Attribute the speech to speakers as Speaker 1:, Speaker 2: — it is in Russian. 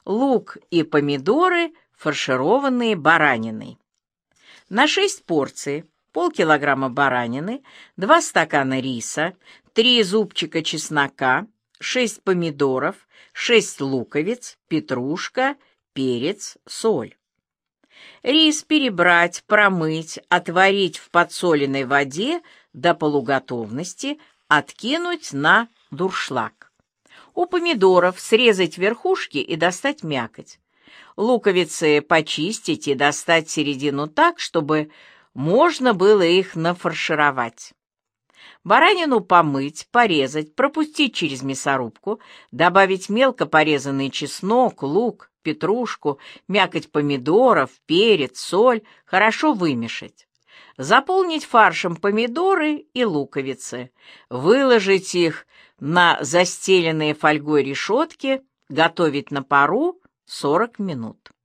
Speaker 1: лук и помидоры, фаршированные бараниной. На 6 порций полкилограмма баранины, 2 стакана риса, 3 зубчика чеснока, 6 помидоров, 6 луковиц, петрушка, перец, соль. Рис перебрать, промыть, отварить в подсоленной воде до полуготовности, откинуть на дуршлаг. У помидоров срезать верхушки и достать мякоть. Луковицы почистить и достать середину так, чтобы можно было их нафаршировать. Баранину помыть, порезать, пропустить через мясорубку, добавить мелко порезанный чеснок, лук, петрушку, мякоть помидоров, перец, соль, хорошо вымешать. Заполнить фаршем помидоры и луковицы, выложить их на застеленные фольгой решетки, готовить на пару 40 минут.